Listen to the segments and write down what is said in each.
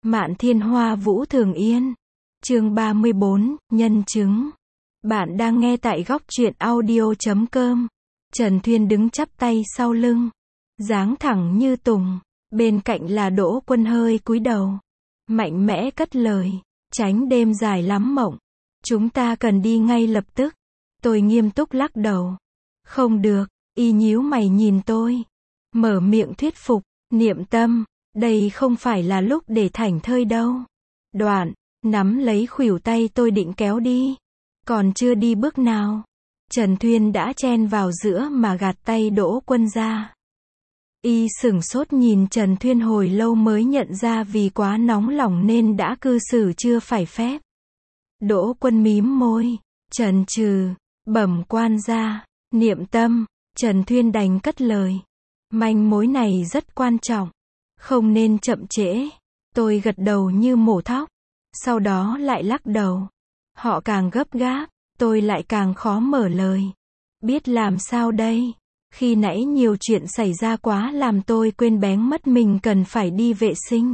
Mạn Thiên Hoa Vũ Thường Yên. Chương 34, Nhân chứng. Bạn đang nghe tại góc truyện audio.com. Trần Thuyên đứng chắp tay sau lưng, dáng thẳng như tùng, bên cạnh là Đỗ Quân hơi cúi đầu, mạnh mẽ cất lời, tránh đêm dài lắm mộng. Chúng ta cần đi ngay lập tức. Tôi nghiêm túc lắc đầu. Không được, y nhíu mày nhìn tôi, mở miệng thuyết phục, Niệm Tâm, đây không phải là lúc để thảnh thơi đâu. Đoạn, nắm lấy khuỷu tay tôi định kéo đi. Còn chưa đi bước nào, Trần Thuyên đã chen vào giữa mà gạt tay Đỗ Quân ra. Y sửng sốt nhìn Trần Thuyên hồi lâu mới nhận ra vì quá nóng lòng nên đã cư xử chưa phải phép. Đỗ Quân mím môi, chần chừ, bẩm quan gia, Niệm Tâm. Trần Thuyên đành cất lời. Manh mối này rất quan trọng, không nên chậm trễ. Tôi gật đầu như mổ thóc, sau đó lại lắc đầu. Họ càng gấp gáp, tôi lại càng khó mở lời. Biết làm sao đây? Khi nãy nhiều chuyện xảy ra quá làm tôi quên bén mất mình cần phải đi vệ sinh.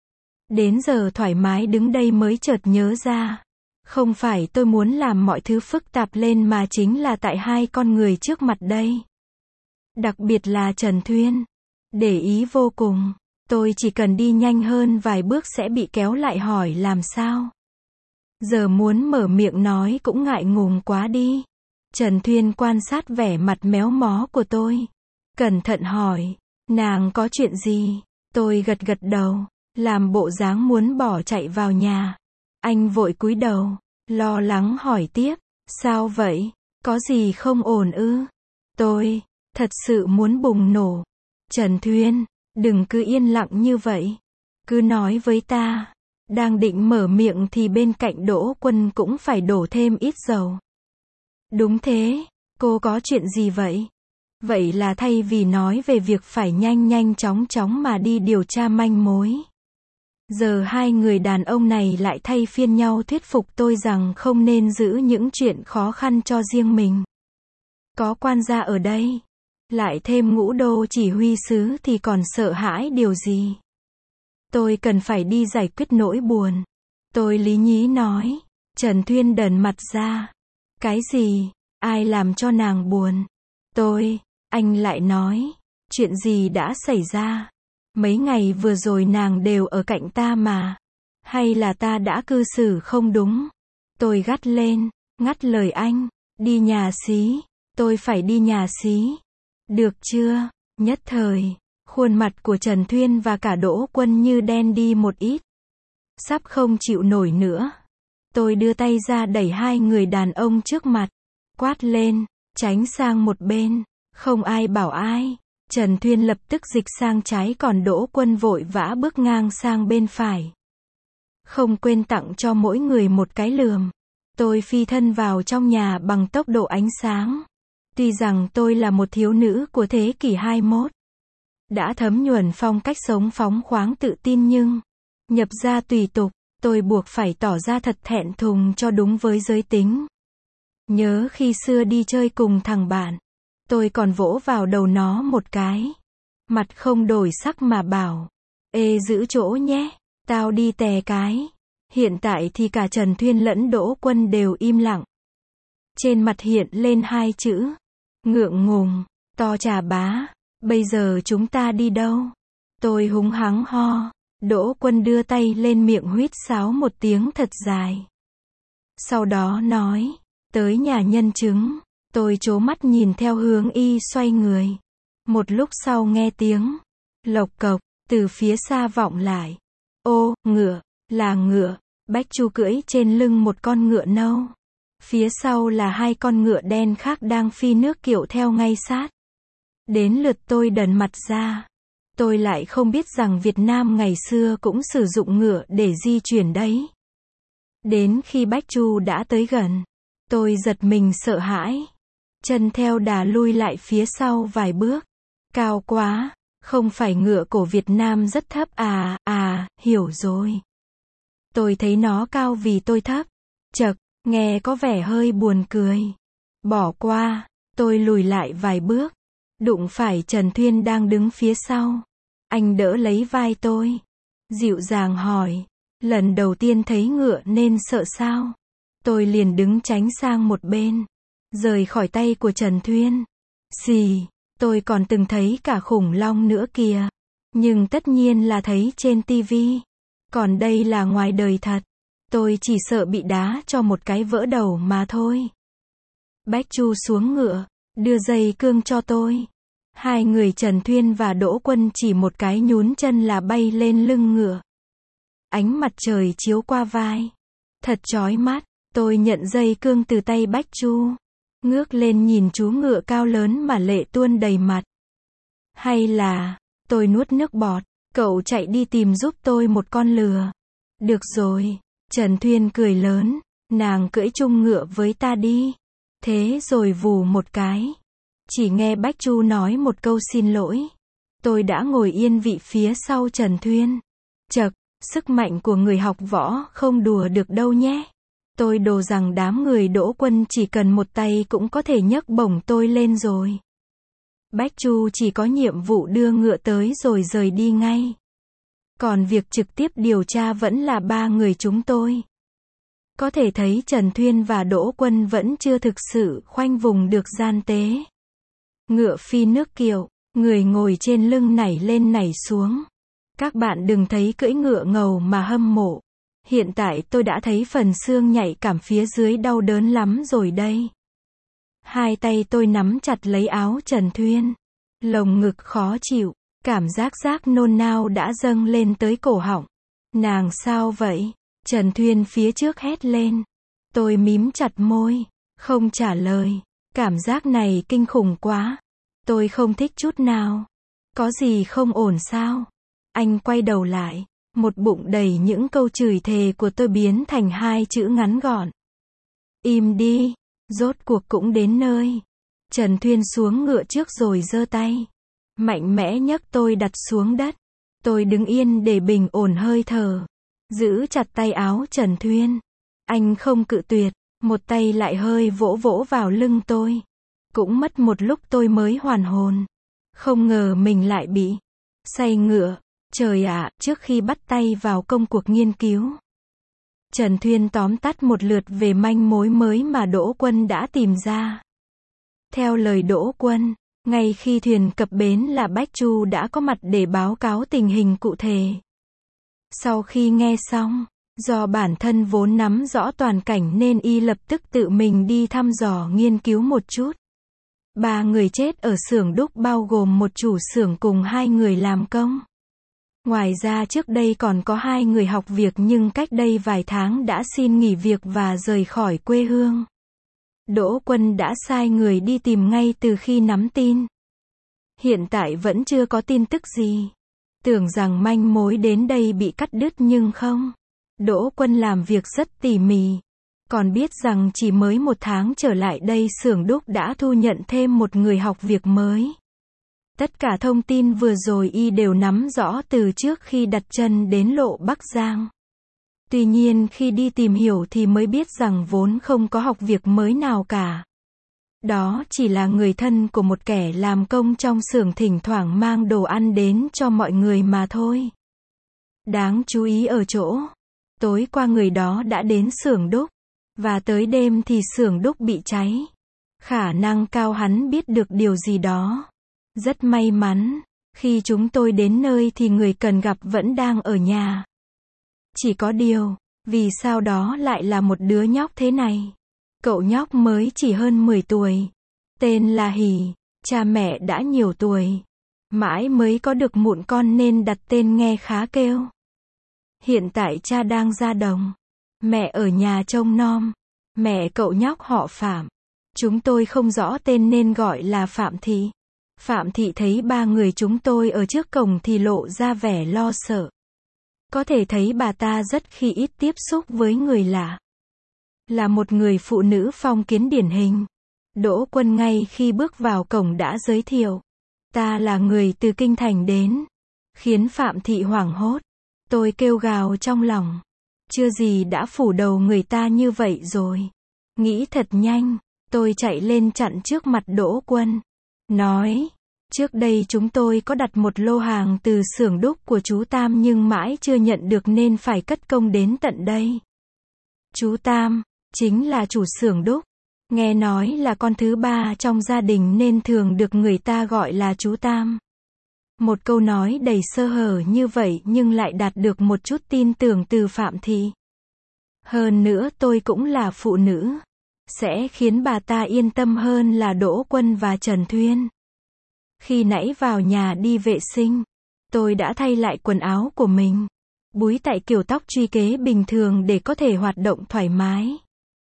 Đến giờ thoải mái đứng đây mới chợt nhớ ra. Không phải tôi muốn làm mọi thứ phức tạp lên mà chính là tại hai con người trước mặt đây. Đặc biệt là Trần Thuyên. Để ý vô cùng. Tôi chỉ cần đi nhanh hơn vài bước sẽ bị kéo lại hỏi làm sao. Giờ muốn mở miệng nói cũng ngại ngùng quá đi. Trần Thuyên quan sát vẻ mặt méo mó của tôi, cẩn thận hỏi, nàng có chuyện gì? Tôi gật gật đầu, làm bộ dáng muốn bỏ chạy vào nhà. Anh vội cúi đầu, lo lắng hỏi tiếp, sao vậy? Có gì không ổn ư? Tôi thật sự muốn bùng nổ. Trần Thuyên, đừng cứ yên lặng như vậy. Cứ nói với ta. Đang định mở miệng thì bên cạnh Đỗ Quân cũng phải đổ thêm ít dầu. Đúng thế, cô có chuyện gì vậy? Vậy là thay vì nói về việc phải nhanh nhanh chóng chóng mà đi điều tra manh mối. Giờ hai người đàn ông này lại thay phiên nhau thuyết phục tôi rằng không nên giữ những chuyện khó khăn cho riêng mình. Có quan gia ở đây, lại thêm Ngũ Đô chỉ huy sứ thì còn sợ hãi điều gì? Tôi cần phải đi giải quyết nỗi buồn. Tôi lý nhí nói. Trần Thuyên đần mặt ra. Cái gì? Ai làm cho nàng buồn? Anh lại nói. Chuyện gì đã xảy ra? Mấy ngày vừa rồi nàng đều ở cạnh ta mà. Hay là ta đã cư xử không đúng? Tôi gắt lên, ngắt lời anh. Đi nhà xí. Tôi phải đi nhà xí. Được chưa? Nhất thời, khuôn mặt của Trần Thuyên và cả Đỗ Quân như đen đi một ít. Sắp không chịu nổi nữa. Tôi đưa tay ra đẩy hai người đàn ông trước mặt. Quát lên, tránh sang một bên. Không ai bảo ai. Trần Thuyên lập tức dịch sang trái còn Đỗ Quân vội vã bước ngang sang bên phải. Không quên tặng cho mỗi người một cái lườm. Tôi phi thân vào trong nhà bằng tốc độ ánh sáng. Tuy rằng tôi là một thiếu nữ của thế kỷ 21. Đã thấm nhuần phong cách sống phóng khoáng tự tin nhưng nhập gia tùy tục, tôi buộc phải tỏ ra thật thẹn thùng cho đúng với giới tính. Nhớ khi xưa đi chơi cùng thằng bạn, tôi còn vỗ vào đầu nó một cái. Mặt không đổi sắc mà bảo, ê giữ chỗ nhé, tao đi tè cái. Hiện tại thì cả Trần Thuyên lẫn Đỗ Quân đều im lặng. Trên mặt hiện lên hai chữ, ngượng ngùng, to trà bá. Bây giờ chúng ta đi đâu? Tôi húng hắng ho. Đỗ Quân đưa tay lên miệng huýt sáo một tiếng thật dài. Sau đó nói, tới nhà nhân chứng. Tôi trố mắt nhìn theo hướng y xoay người. Một lúc sau nghe tiếng lộc cộc từ phía xa vọng lại. Ô, ngựa, là ngựa. Bách Chu cưỡi trên lưng một con ngựa nâu. Phía sau là hai con ngựa đen khác đang phi nước kiệu theo ngay sát. Đến lượt tôi đần mặt ra. Tôi lại không biết rằng Việt Nam ngày xưa cũng sử dụng ngựa để di chuyển đấy. Đến khi Bách Chu đã tới gần, tôi giật mình sợ hãi. Chân theo đà lui lại phía sau vài bước. Cao quá, không phải ngựa cổ Việt Nam rất thấp à, hiểu rồi. Tôi thấy nó cao vì tôi thấp. Chậc, nghe có vẻ hơi buồn cười. Bỏ qua, tôi lùi lại vài bước. Đụng phải Trần Thuyên đang đứng phía sau. Anh đỡ lấy vai tôi. dịu dàng hỏi. Lần đầu tiên thấy ngựa nên sợ sao? Tôi liền đứng tránh sang một bên, rời khỏi tay của Trần Thuyên. Xì, tôi còn từng thấy cả khủng long nữa kìa. Nhưng tất nhiên là thấy trên tivi. Còn đây là ngoài đời thật. Tôi chỉ sợ bị đá cho một cái vỡ đầu mà thôi. Bách Chu xuống ngựa, đưa dây cương cho tôi. Hai người Trần Thuyên và Đỗ Quân chỉ một cái nhún chân là bay lên lưng ngựa. Ánh mặt trời chiếu qua vai. Thật chói mắt, tôi nhận dây cương từ tay Bách Chu. Ngước lên nhìn chú ngựa cao lớn mà lệ tuôn đầy mặt. Hay là, tôi nuốt nước bọt, cậu chạy đi tìm giúp tôi một con lừa. Được rồi, Trần Thuyên cười lớn, nàng cưỡi chung ngựa với ta đi. Thế rồi vù một cái. Chỉ nghe Bách Chu nói một câu xin lỗi. Tôi đã ngồi yên vị phía sau Trần Thuyên. Chậc, sức mạnh của người học võ không đùa được đâu nhé. Tôi đồ rằng đám người Đỗ Quân chỉ cần một tay cũng có thể nhấc bổng tôi lên rồi. Bách Chu chỉ có nhiệm vụ đưa ngựa tới rồi rời đi ngay. Còn việc trực tiếp điều tra vẫn là ba người chúng tôi. Có thể thấy Trần Thuyên và Đỗ Quân vẫn chưa thực sự khoanh vùng được gian tế. Ngựa phi nước kiệu, người ngồi trên lưng nảy lên nảy xuống. Các bạn đừng thấy cưỡi ngựa ngầu mà hâm mộ. Hiện tại tôi đã thấy phần xương nhạy cảm phía dưới đau đớn lắm rồi đây. Hai tay tôi nắm chặt lấy áo Trần Thuyên. Lồng ngực khó chịu, cảm giác nôn nao đã dâng lên tới cổ họng. Nàng sao vậy? Trần Thuyên phía trước hét lên. Tôi mím chặt môi, không trả lời. Cảm giác này kinh khủng quá. Tôi không thích chút nào. Có gì không ổn sao? Anh quay đầu lại. Một bụng đầy những câu chửi thề của tôi biến thành hai chữ ngắn gọn. Im đi. Rốt cuộc cũng đến nơi. Trần Thuyên xuống ngựa trước rồi giơ tay. Mạnh mẽ nhấc tôi đặt xuống đất. Tôi đứng yên để bình ổn hơi thở. Giữ chặt tay áo Trần Thuyên. Anh không cự tuyệt. Một tay lại hơi vỗ vỗ vào lưng tôi. Cũng mất một lúc tôi mới hoàn hồn. Không ngờ mình lại bị say ngựa. Trời ạ, trước khi bắt tay vào công cuộc nghiên cứu. Trần Thuyên tóm tắt một lượt về manh mối mới mà Đỗ Quân đã tìm ra. Theo lời Đỗ Quân, ngay khi thuyền cập bến là Bách Chu đã có mặt để báo cáo tình hình cụ thể. Sau khi nghe xong, do bản thân vốn nắm rõ toàn cảnh nên y lập tức tự mình đi thăm dò nghiên cứu một chút. 3 người chết ở xưởng đúc bao gồm một chủ xưởng cùng 2 người làm công. Ngoài ra trước đây còn có 2 người học việc nhưng cách đây vài tháng đã xin nghỉ việc và rời khỏi quê hương. Đỗ Quân đã sai người đi tìm ngay từ khi nắm tin. Hiện tại vẫn chưa có tin tức gì. Tưởng rằng manh mối đến đây bị cắt đứt nhưng không. Đỗ Quân làm việc rất tỉ mỉ. Còn biết rằng chỉ mới 1 tháng trở lại đây xưởng đúc đã thu nhận thêm một người học việc mới. Tất cả thông tin vừa rồi y đều nắm rõ từ trước khi đặt chân đến Lộ Bắc Giang. Tuy nhiên khi đi tìm hiểu thì mới biết rằng vốn không có học việc mới nào cả. Đó chỉ là người thân của một kẻ làm công trong xưởng thỉnh thoảng mang đồ ăn đến cho mọi người mà thôi. Đáng chú ý ở chỗ, tối qua người đó đã đến xưởng đúc, và tới đêm thì xưởng đúc bị cháy. Khả năng cao hắn biết được điều gì đó. Rất may mắn, khi chúng tôi đến nơi thì người cần gặp vẫn đang ở nhà. Chỉ có điều, vì sao đó lại là một đứa nhóc thế này? Cậu nhóc mới chỉ hơn 10 tuổi. Tên là Hỷ, cha mẹ đã nhiều tuổi. Mãi mới có được mụn con nên đặt tên nghe khá kêu. Hiện tại cha đang ra đồng. Mẹ ở nhà trông nom. Mẹ cậu nhóc họ Phạm. Chúng tôi không rõ tên nên gọi là Phạm Thị. Phạm Thị thấy 3 người chúng tôi ở trước cổng thì lộ ra vẻ lo sợ. Có thể thấy bà ta rất khi ít tiếp xúc với người lạ. Là một người phụ nữ phong kiến điển hình. Đỗ Quân ngay khi bước vào cổng đã giới thiệu. Ta là người từ Kinh Thành đến. Khiến Phạm Thị hoảng hốt. Tôi kêu gào trong lòng. Chưa gì đã phủ đầu người ta như vậy rồi. Nghĩ thật nhanh. Tôi chạy lên chặn trước mặt Đỗ Quân. Nói. Trước đây chúng tôi có đặt một lô hàng từ xưởng đúc của chú Tam nhưng mãi chưa nhận được nên phải cất công đến tận đây. Chú Tam, chính là chủ xưởng đúc. Nghe nói là con thứ ba trong gia đình nên thường được người ta gọi là chú Tam. Một câu nói đầy sơ hở như vậy nhưng lại đạt được một chút tin tưởng từ Phạm Thị. Hơn nữa tôi cũng là phụ nữ. Sẽ khiến bà ta yên tâm hơn là Đỗ Quân và Trần Thuyên. Khi nãy vào nhà đi vệ sinh, tôi đã thay lại quần áo của mình. Búi tại kiểu tóc truy kế bình thường để có thể hoạt động thoải mái.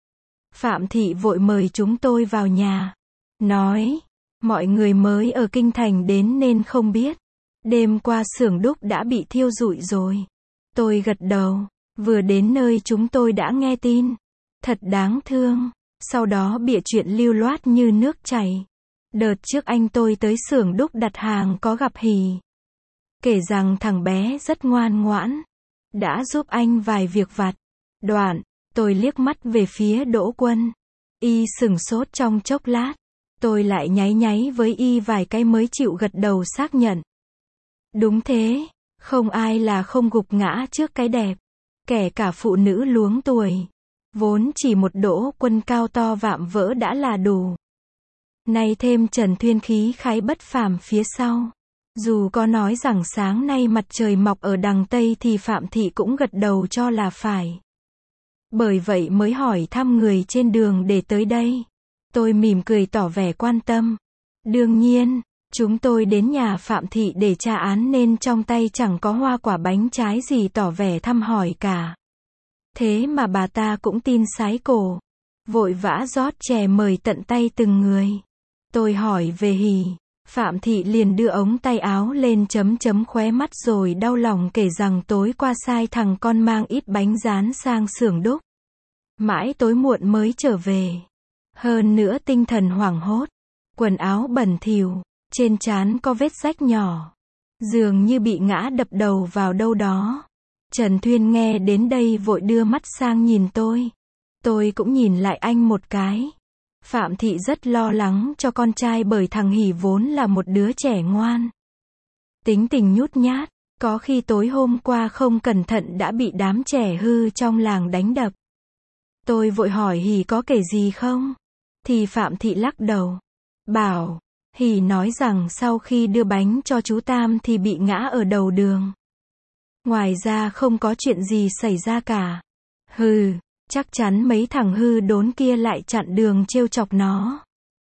Phạm Thị vội mời chúng tôi vào nhà. Nói, mọi người mới ở Kinh Thành đến nên không biết. Đêm qua xưởng đúc đã bị thiêu rụi rồi. Tôi gật đầu. Vừa đến nơi chúng tôi đã nghe tin. Thật đáng thương. Sau đó bịa chuyện lưu loát như nước chảy. Đợt trước anh tôi tới xưởng đúc đặt hàng có gặp Hỷ. Kể rằng thằng bé rất ngoan ngoãn. Đã giúp anh vài việc vặt. Đoạn, tôi liếc mắt về phía Đỗ Quân. Y sửng sốt trong chốc lát. Tôi lại nháy nháy với y vài cái mới chịu gật đầu xác nhận. Đúng thế, không ai là không gục ngã trước cái đẹp. Kể cả phụ nữ luống tuổi. Vốn chỉ một Đỗ Quân cao to vạm vỡ đã là đủ. Nay thêm Trần Thuyên khí khái bất phàm phía sau. Dù có nói rằng sáng nay mặt trời mọc ở đằng Tây thì Phạm Thị cũng gật đầu cho là phải. Bởi vậy mới hỏi thăm người trên đường để tới đây. Tôi mỉm cười tỏ vẻ quan tâm. Đương nhiên, chúng tôi đến nhà Phạm Thị để tra án nên trong tay chẳng có hoa quả bánh trái gì tỏ vẻ thăm hỏi cả. Thế mà bà ta cũng tin sái cổ. Vội vã rót chè mời tận tay từng người. Tôi hỏi về Hỷ. Phạm Thị liền đưa ống tay áo lên chấm chấm khóe mắt rồi đau lòng kể rằng tối qua sai thằng con mang ít bánh rán sang xưởng đúc. Mãi tối muộn mới trở về. Hơn nữa tinh thần hoảng hốt. Quần áo bẩn thỉu. Trên trán có vết rách nhỏ. Dường như bị ngã đập đầu vào đâu đó. Trần Thuyên nghe đến đây vội đưa mắt sang nhìn tôi. Tôi cũng nhìn lại anh một cái. Phạm Thị rất lo lắng cho con trai bởi thằng Hỷ vốn là một đứa trẻ ngoan. Tính tình nhút nhát, có khi tối hôm qua không cẩn thận đã bị đám trẻ hư trong làng đánh đập. Tôi vội hỏi Hỷ có kể gì không? Thì Phạm Thị lắc đầu. Bảo, Hỷ nói rằng sau khi đưa bánh cho chú Tam thì bị ngã ở đầu đường. Ngoài ra không có chuyện gì xảy ra cả. Hừ. Chắc chắn mấy thằng hư đốn kia lại chặn đường trêu chọc nó.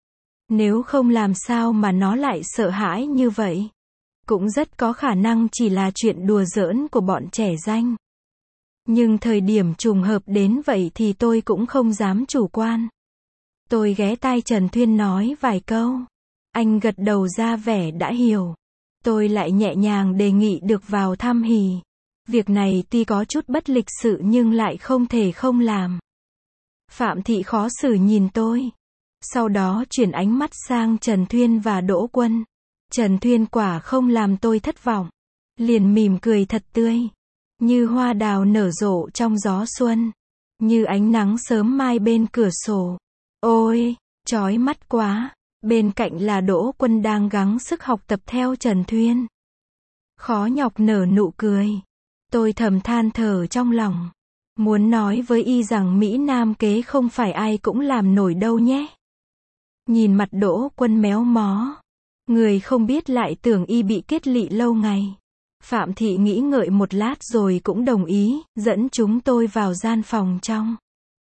Nếu không làm sao mà nó lại sợ hãi như vậy. Cũng rất có khả năng chỉ là chuyện đùa giỡn của bọn trẻ danh. Nhưng thời điểm trùng hợp đến vậy thì tôi cũng không dám chủ quan. Tôi ghé tai Trần Thuyên nói vài câu. Anh gật đầu ra vẻ đã hiểu. Tôi lại nhẹ nhàng đề nghị được vào thăm Hỷ. Việc này tuy có chút bất lịch sự nhưng lại không thể không làm. Phạm Thị khó xử nhìn tôi. Sau đó chuyển ánh mắt sang Trần Thuyên và Đỗ Quân. Trần Thuyên quả không làm tôi thất vọng. Liền mỉm cười thật tươi. Như hoa đào nở rộ trong gió xuân. Như ánh nắng sớm mai bên cửa sổ. Ôi, chói mắt quá. Bên cạnh là Đỗ Quân đang gắng sức học tập theo Trần Thuyên. Khó nhọc nở nụ cười. Tôi thầm than thở trong lòng. Muốn nói với y rằng Mỹ Nam kế không phải ai cũng làm nổi đâu nhé. Nhìn mặt Đỗ Quân méo mó. Người không biết lại tưởng y bị kết lị lâu ngày. Phạm Thị nghĩ ngợi một lát rồi cũng đồng ý, dẫn chúng tôi vào gian phòng trong.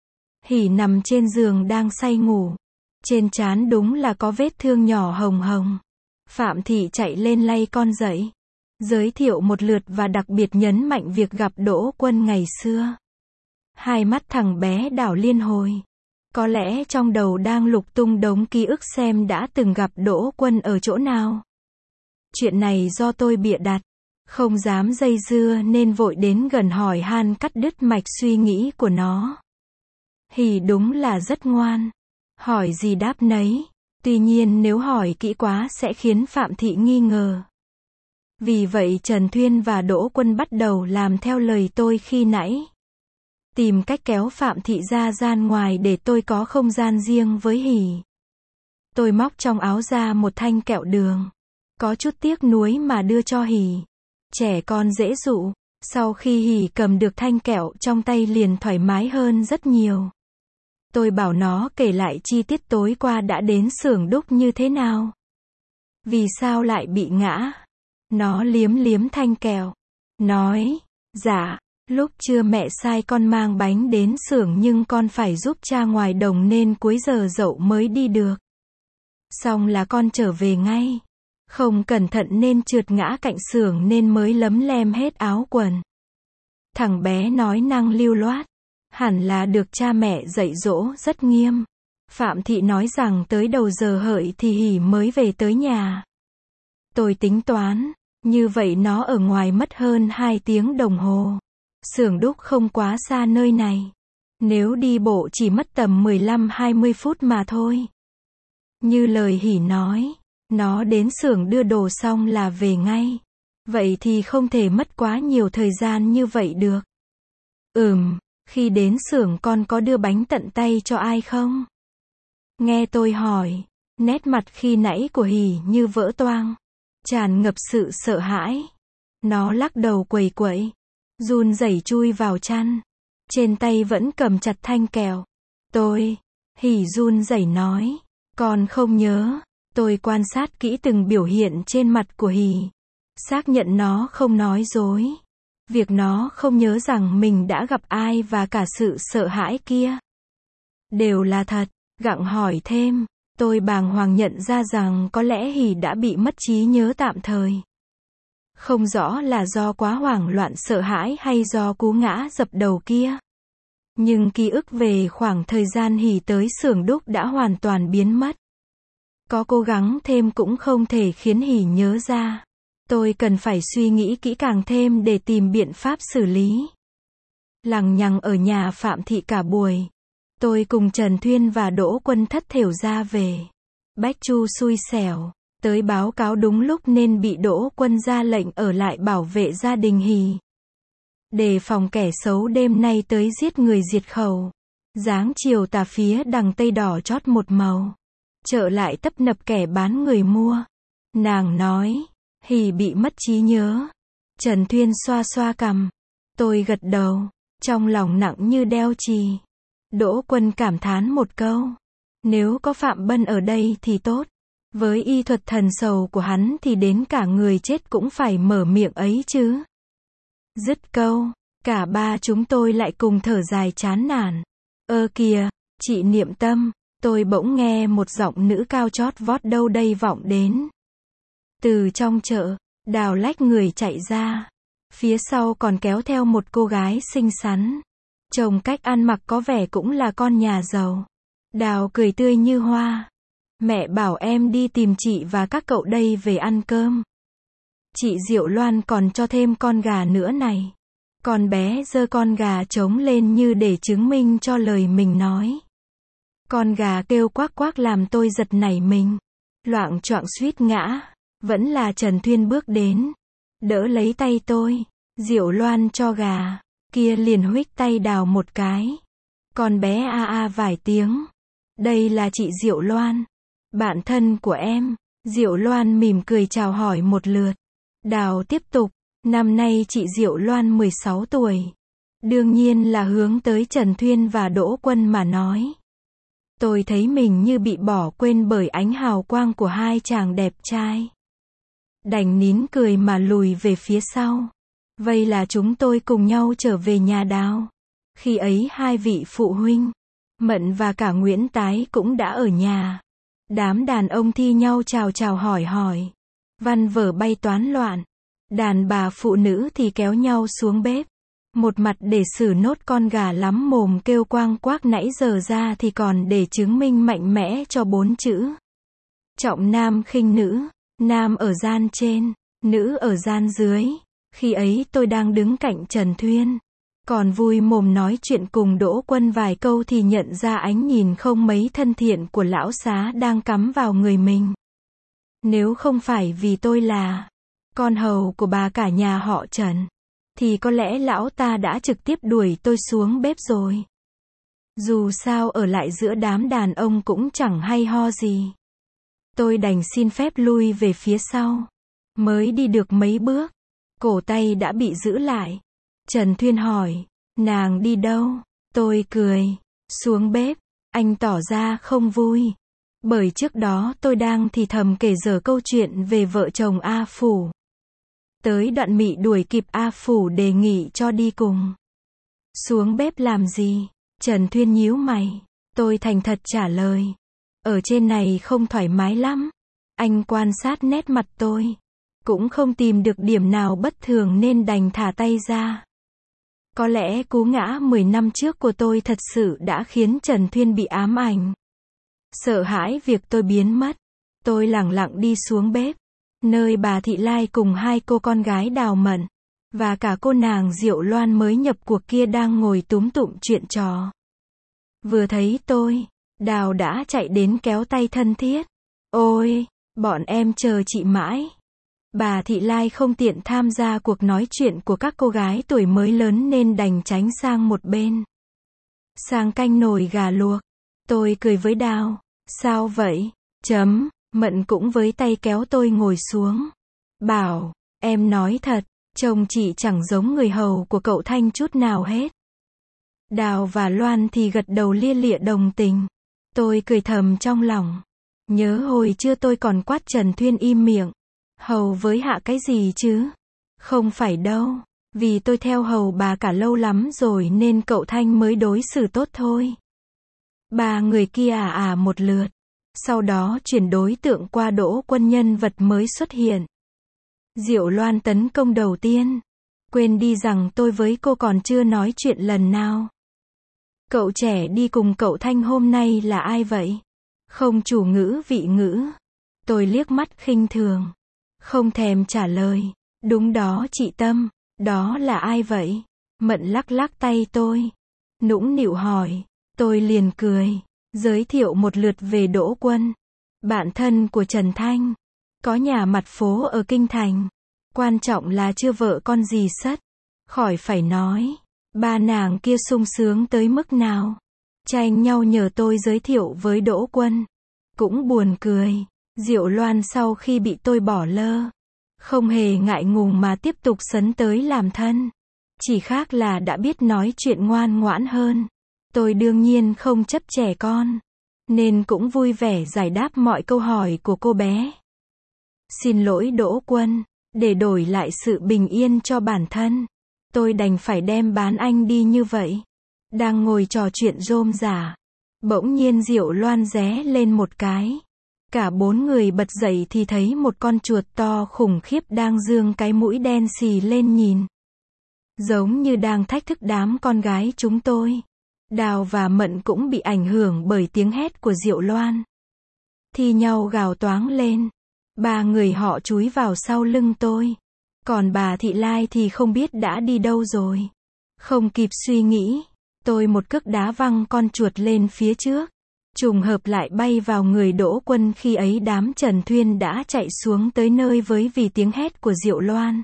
Hỷ nằm trên giường đang say ngủ. Trên trán đúng là có vết thương nhỏ hồng hồng. Phạm Thị chạy lên lay con dậy. Giới thiệu một lượt và đặc biệt nhấn mạnh việc gặp Đỗ Quân ngày xưa. Hai mắt thằng bé đảo liên hồi. Có lẽ trong đầu đang lục tung đống ký ức xem đã từng gặp Đỗ Quân ở chỗ nào. Chuyện này do tôi bịa đặt. Không dám dây dưa nên vội đến gần hỏi han cắt đứt mạch suy nghĩ của nó. Hỷ đúng là rất ngoan. Hỏi gì đáp nấy. Tuy nhiên nếu hỏi kỹ quá sẽ khiến Phạm Thị nghi ngờ. Vì vậy Trần Thuyên và Đỗ Quân bắt đầu làm theo lời tôi khi nãy. Tìm cách kéo Phạm Thị ra gian ngoài để tôi có không gian riêng với Hỷ. Tôi móc trong áo ra một thanh kẹo đường. có chút tiếc nuối mà đưa cho Hỉ. Trẻ con dễ dụ, sau khi Hỉ cầm được thanh kẹo trong tay liền thoải mái hơn rất nhiều. Tôi bảo nó kể lại chi tiết tối qua đã đến xưởng đúc như thế nào. Vì sao lại bị ngã? Nó liếm liếm thanh kẹo. Nói, dạ, lúc trưa mẹ sai con mang bánh đến xưởng nhưng con phải giúp cha ngoài đồng nên cuối giờ dậu mới đi được. Xong là con trở về ngay. Không cẩn thận nên trượt ngã cạnh xưởng nên mới lấm lem hết áo quần. Thằng bé nói năng lưu loát. Hẳn là được cha mẹ dạy dỗ rất nghiêm. Phạm Thị nói rằng tới đầu giờ hợi thì Hỉ mới về tới nhà. Tôi tính toán, như vậy nó ở ngoài mất hơn 2 tiếng đồng hồ. Xưởng đúc không quá xa nơi này. Nếu đi bộ chỉ mất tầm 15-20 phút mà thôi. Như lời Hỉ nói, nó đến xưởng đưa đồ xong là về ngay. Vậy thì không thể mất quá nhiều thời gian như vậy được. Khi đến xưởng con có đưa bánh tận tay cho ai không? Nghe tôi hỏi, nét mặt khi nãy của Hỉ như vỡ toang, tràn ngập sự sợ hãi. Nó lắc đầu quẩy quẩy, run rẩy chui vào chăn. Trên tay vẫn cầm chặt thanh kẹo. Hỉ run rẩy nói, con không nhớ. Tôi quan sát kỹ từng biểu hiện trên mặt của Hỉ. Xác nhận nó không nói dối. Việc nó không nhớ rằng mình đã gặp ai và cả sự sợ hãi kia đều là thật. Gặng hỏi thêm, tôi bàng hoàng nhận ra rằng có lẽ Hỉ đã bị mất trí nhớ tạm thời. Không rõ là do quá hoảng loạn sợ hãi hay do cú ngã dập đầu kia. Nhưng ký ức về khoảng thời gian Hỉ tới xưởng đúc đã hoàn toàn biến mất. Có cố gắng thêm cũng không thể khiến Hỉ nhớ ra. Tôi cần phải suy nghĩ kỹ càng thêm để tìm biện pháp xử lý. Lằng nhằng ở nhà Phạm Thị cả buổi. Tôi cùng Trần Thuyên và Đỗ Quân thất thểu ra về. Bách Chu xui xẻo, tới báo cáo đúng lúc nên bị Đỗ Quân ra lệnh ở lại bảo vệ gia đình Hỉ. Đề phòng kẻ xấu đêm nay tới giết người diệt khẩu. Dáng chiều tà phía đằng Tây đỏ chót một màu. Chợ lại tấp nập kẻ bán người mua. Nàng nói, Hỉ bị mất trí nhớ. Trần Thuyên xoa xoa cằm. Tôi gật đầu, trong lòng nặng như đeo chì. Đỗ Quân cảm thán một câu. Nếu có Phạm Bân ở đây thì tốt. Với y thuật thần sầu của hắn thì đến cả người chết cũng phải mở miệng ấy chứ. Dứt câu, cả ba chúng tôi lại cùng thở dài chán nản. Kìa, chị Niệm Tâm, tôi bỗng nghe một giọng nữ cao chót vót đâu đây vọng đến. Từ trong chợ, Đào lách người chạy ra. Phía sau còn kéo theo một cô gái xinh xắn. Trông cách ăn mặc có vẻ cũng là con nhà giàu. Đào cười tươi như hoa. Mẹ bảo em đi tìm chị và các cậu đây về ăn cơm. Chị Diệu Loan còn cho thêm con gà nữa này. Con bé giơ con gà trống lên như để chứng minh cho lời mình nói. Con gà kêu quác quác làm tôi giật nảy mình. Loạng choạng suýt ngã. Vẫn là Trần Thuyên bước đến. Đỡ lấy tay tôi. Diệu Loan cho gà. Kia liền huých tay Đào một cái. Con bé a a vài tiếng. Đây là chị Diệu Loan. Bạn thân của em. Diệu Loan mỉm cười chào hỏi một lượt. Đào tiếp tục. Năm nay chị Diệu Loan 16 tuổi. Đương nhiên là hướng tới Trần Thuyên và Đỗ Quân mà nói. Tôi thấy mình như bị bỏ quên bởi ánh hào quang của hai chàng đẹp trai. Đành nín cười mà lùi về phía sau. Vậy là chúng tôi cùng nhau trở về nhà Đào. Khi ấy hai vị phụ huynh, Mận và cả Nguyễn Tái cũng đã ở nhà. Đám đàn ông thi nhau chào chào hỏi hỏi. Văn vở bay toán loạn. Đàn bà phụ nữ thì kéo nhau xuống bếp. Một mặt để xử nốt con gà lắm mồm kêu quang quác nãy giờ ra thì còn để chứng minh mạnh mẽ cho 4 chữ. Trọng nam khinh nữ. Nam ở gian trên, nữ ở gian dưới. Khi ấy tôi đang đứng cạnh Trần Thuyên. Còn vui mồm nói chuyện cùng Đỗ Quân vài câu thì nhận ra ánh nhìn không mấy thân thiện của lão xá đang cắm vào người mình. Nếu không phải vì tôi là con hầu của bà cả nhà họ Trần, thì có lẽ lão ta đã trực tiếp đuổi tôi xuống bếp rồi. Dù sao ở lại giữa đám đàn ông cũng chẳng hay ho gì. Tôi đành xin phép lui về phía sau. Mới đi được mấy bước, cổ tay đã bị giữ lại. Trần Thuyên hỏi, nàng đi đâu? Tôi cười, xuống bếp. Anh tỏ ra không vui. Bởi trước đó tôi đang thì thầm kể dở câu chuyện về vợ chồng A Phủ. Tới đoạn Mị đuổi kịp A Phủ đề nghị cho đi cùng. Xuống bếp làm gì? Trần Thuyên nhíu mày. Tôi thành thật trả lời. Ở trên này không thoải mái lắm. Anh quan sát nét mặt tôi. Cũng không tìm được điểm nào bất thường nên đành thả tay ra. Có lẽ cú ngã 10 năm trước của tôi thật sự đã khiến Trần Thuyên bị ám ảnh. Sợ hãi việc tôi biến mất. Tôi lẳng lặng đi xuống bếp. Nơi bà Thị Lai cùng hai cô con gái Đào Mận. Và cả cô nàng Diệu Loan mới nhập cuộc kia đang ngồi túm tụm chuyện trò. Vừa thấy tôi, Đào đã chạy đến kéo tay thân thiết. Ôi, bọn em chờ chị mãi. Bà Thị Lai không tiện tham gia cuộc nói chuyện của các cô gái tuổi mới lớn nên đành tránh sang một bên. Sang canh nồi gà luộc. Tôi cười với Đào. Sao vậy? Mận cũng với tay kéo tôi ngồi xuống. Bảo, em nói thật, chồng chị chẳng giống người hầu của cậu Thanh chút nào hết. Đào và Loan thì gật đầu lia lịa đồng tình. Tôi cười thầm trong lòng. Nhớ hồi chưa tôi còn quát Trần Thuyên im miệng. Hầu với hạ cái gì chứ? Không phải đâu. Vì tôi theo hầu bà cả lâu lắm rồi nên cậu Thanh mới đối xử tốt thôi. Ba người kia một lượt. Sau đó chuyển đối tượng qua Đỗ Quân, nhân vật mới xuất hiện. Diệu Loan tấn công đầu tiên. Quên đi rằng tôi với cô còn chưa nói chuyện lần nào. Cậu trẻ đi cùng cậu Thanh hôm nay là ai vậy? Không chủ ngữ vị ngữ. Tôi liếc mắt khinh thường. Không thèm trả lời. Đúng đó chị Tâm. Đó là ai vậy? Mận lắc lắc tay tôi. Nũng nịu hỏi. Tôi liền cười. Giới thiệu một lượt về Đỗ Quân. Bạn thân của Trần Thanh. Có nhà mặt phố ở Kinh Thành. Quan trọng là chưa vợ con gì sất. Khỏi phải nói. Ba nàng kia sung sướng tới mức nào. Tranh nhau nhờ tôi giới thiệu với Đỗ Quân. Cũng buồn cười. Diệu Loan sau khi bị tôi bỏ lơ. Không hề ngại ngùng mà tiếp tục sấn tới làm thân. Chỉ khác là đã biết nói chuyện ngoan ngoãn hơn. Tôi đương nhiên không chấp trẻ con. Nên cũng vui vẻ giải đáp mọi câu hỏi của cô bé. Xin lỗi Đỗ Quân. Để đổi lại sự bình yên cho bản thân. Tôi đành phải đem bán anh đi như vậy. Đang ngồi trò chuyện rôm rả. Bỗng nhiên Diệu Loan ré lên một cái. Cả bốn người bật dậy thì thấy một con chuột to khủng khiếp đang giương cái mũi đen xì lên nhìn. Giống như đang thách thức đám con gái chúng tôi. Đào và Mận cũng bị ảnh hưởng bởi tiếng hét của Diệu Loan. Thi nhau gào toáng lên. Ba người họ chúi vào sau lưng tôi. Còn bà Thị Lai thì không biết đã đi đâu rồi. Không kịp suy nghĩ. Tôi một cước đá văng con chuột lên phía trước. Trùng hợp lại bay vào người Đỗ Quân, khi ấy đám Trần Thuyên đã chạy xuống tới nơi với vì tiếng hét của Diệu Loan.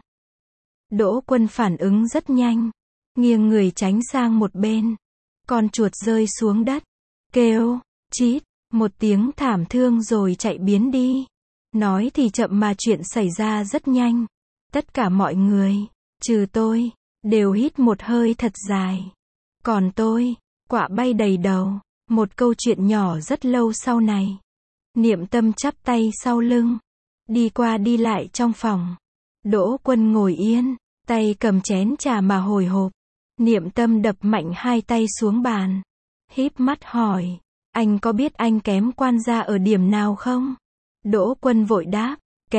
Đỗ Quân phản ứng rất nhanh. Nghiêng người tránh sang một bên. Con chuột rơi xuống đất. Kêu, chít, một tiếng thảm thương rồi chạy biến đi. Nói thì chậm mà chuyện xảy ra rất nhanh. Tất cả mọi người, trừ tôi, đều hít một hơi thật dài. Còn tôi, quạ bay đầy đầu. Một câu chuyện nhỏ rất lâu sau này. Niệm Tâm chắp tay sau lưng. Đi qua đi lại trong phòng. Đỗ Quân ngồi yên. Tay cầm chén trà mà hồi hộp. Niệm Tâm đập mạnh hai tay xuống bàn. Híp mắt hỏi. Anh có biết anh kém quan gia ở điểm nào không? Đỗ Quân vội đáp.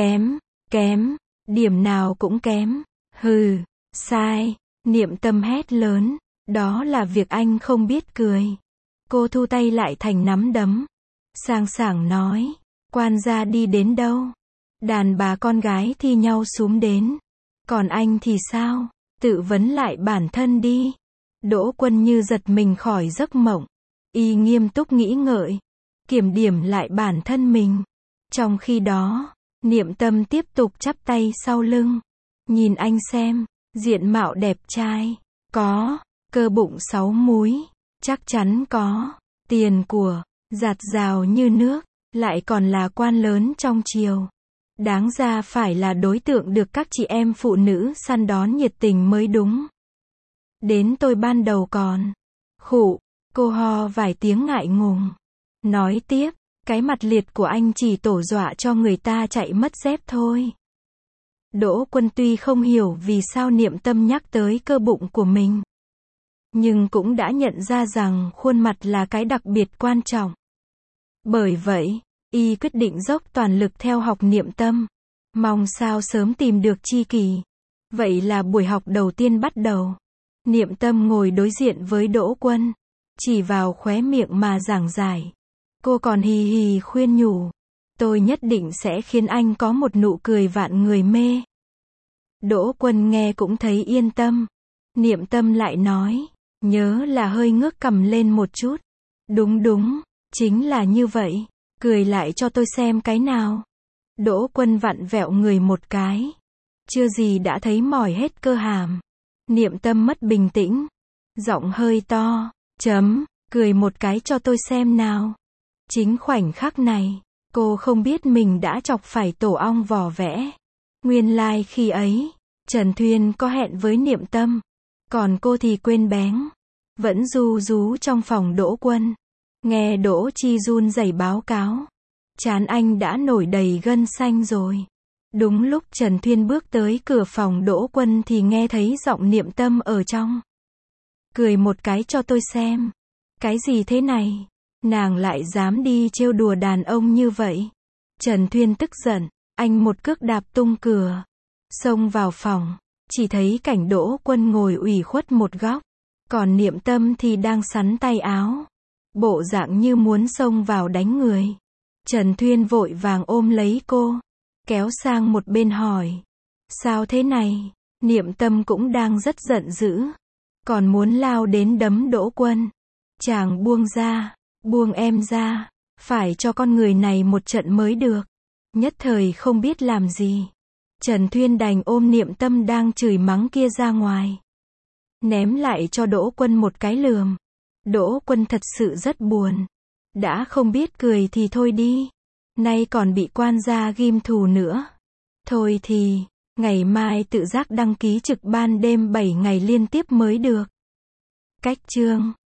Kém. Điểm nào cũng kém. Hừ, sai. Niệm Tâm hét lớn. Đó là việc anh không biết cười. Cô thu tay lại thành nắm đấm. Sang sảng nói. Quan gia đi đến đâu? Đàn bà con gái thi nhau xúm đến. Còn anh thì sao? Tự vấn lại bản thân đi. Đỗ Quân như giật mình khỏi giấc mộng. Y nghiêm túc nghĩ ngợi. Kiểm điểm lại bản thân mình. Trong khi đó, Niệm Tâm tiếp tục chắp tay sau lưng. Nhìn anh xem. Diện mạo đẹp trai. Có. Cơ bụng 6 múi. Chắc chắn có. Tiền của. Dạt dào như nước. Lại còn là quan lớn trong triều. Đáng ra phải là đối tượng được các chị em phụ nữ săn đón nhiệt tình mới đúng. Đến tôi ban đầu còn khụ, cô ho vài tiếng ngại ngùng. Nói tiếp, cái mặt liệt của anh chỉ tổ dọa cho người ta chạy mất dép thôi. Đỗ Quân tuy không hiểu vì sao Niệm Tâm nhắc tới cơ bụng của mình, nhưng cũng đã nhận ra rằng khuôn mặt là cái đặc biệt quan trọng. Bởi vậy, y quyết định dốc toàn lực theo học Niệm Tâm, mong sao sớm tìm được tri kỷ. Vậy là buổi học đầu tiên bắt đầu. Niệm Tâm ngồi đối diện với Đỗ Quân, chỉ vào khóe miệng mà giảng giải. Cô còn hì hì khuyên nhủ, tôi nhất định sẽ khiến anh có một nụ cười vạn người mê. Đỗ Quân nghe cũng thấy yên tâm. Niệm Tâm lại nói, nhớ là hơi ngước cằm lên một chút. Đúng đúng, chính là như vậy. Cười lại cho tôi xem cái nào. Đỗ Quân vặn vẹo người một cái. Chưa gì đã thấy mỏi hết cơ hàm. Niệm Tâm mất bình tĩnh. Giọng hơi to, cười một cái cho tôi xem nào. Chính khoảnh khắc này, cô không biết mình đã chọc phải tổ ong vò vẽ. Nguyên lai khi ấy, Trần Thuyên có hẹn với Niệm Tâm. Còn cô thì quên béng. Vẫn ru rú trong phòng Đỗ Quân. Nghe Đỗ Chi run rẩy báo cáo. Trán anh đã nổi đầy gân xanh rồi. Đúng lúc Trần Thuyên bước tới cửa phòng Đỗ Quân thì nghe thấy giọng Niệm Tâm ở trong. Cười một cái cho tôi xem. Cái gì thế này? Nàng lại dám đi trêu đùa đàn ông như vậy. Trần Thuyên tức giận. Anh một cước đạp tung cửa. Xông vào phòng. Chỉ thấy cảnh Đỗ Quân ngồi ủy khuất một góc. Còn Niệm Tâm thì đang xắn tay áo. Bộ dạng như muốn xông vào đánh người. Trần Thuyên vội vàng ôm lấy cô. Kéo sang một bên hỏi. Sao thế này? Niệm Tâm cũng đang rất giận dữ. Còn muốn lao đến đấm Đỗ Quân. Chàng buông em ra. Phải cho con người này một trận mới được. Nhất thời không biết làm gì. Trần Thuyên đành ôm Niệm Tâm đang chửi mắng kia ra ngoài. Ném lại cho Đỗ Quân một cái lườm. Đỗ Quân thật sự rất buồn. Đã không biết cười thì thôi đi. Nay còn bị quan gia ghim thù nữa. Thôi thì, ngày mai tự giác đăng ký trực ban đêm 7 ngày liên tiếp mới được. Cách chương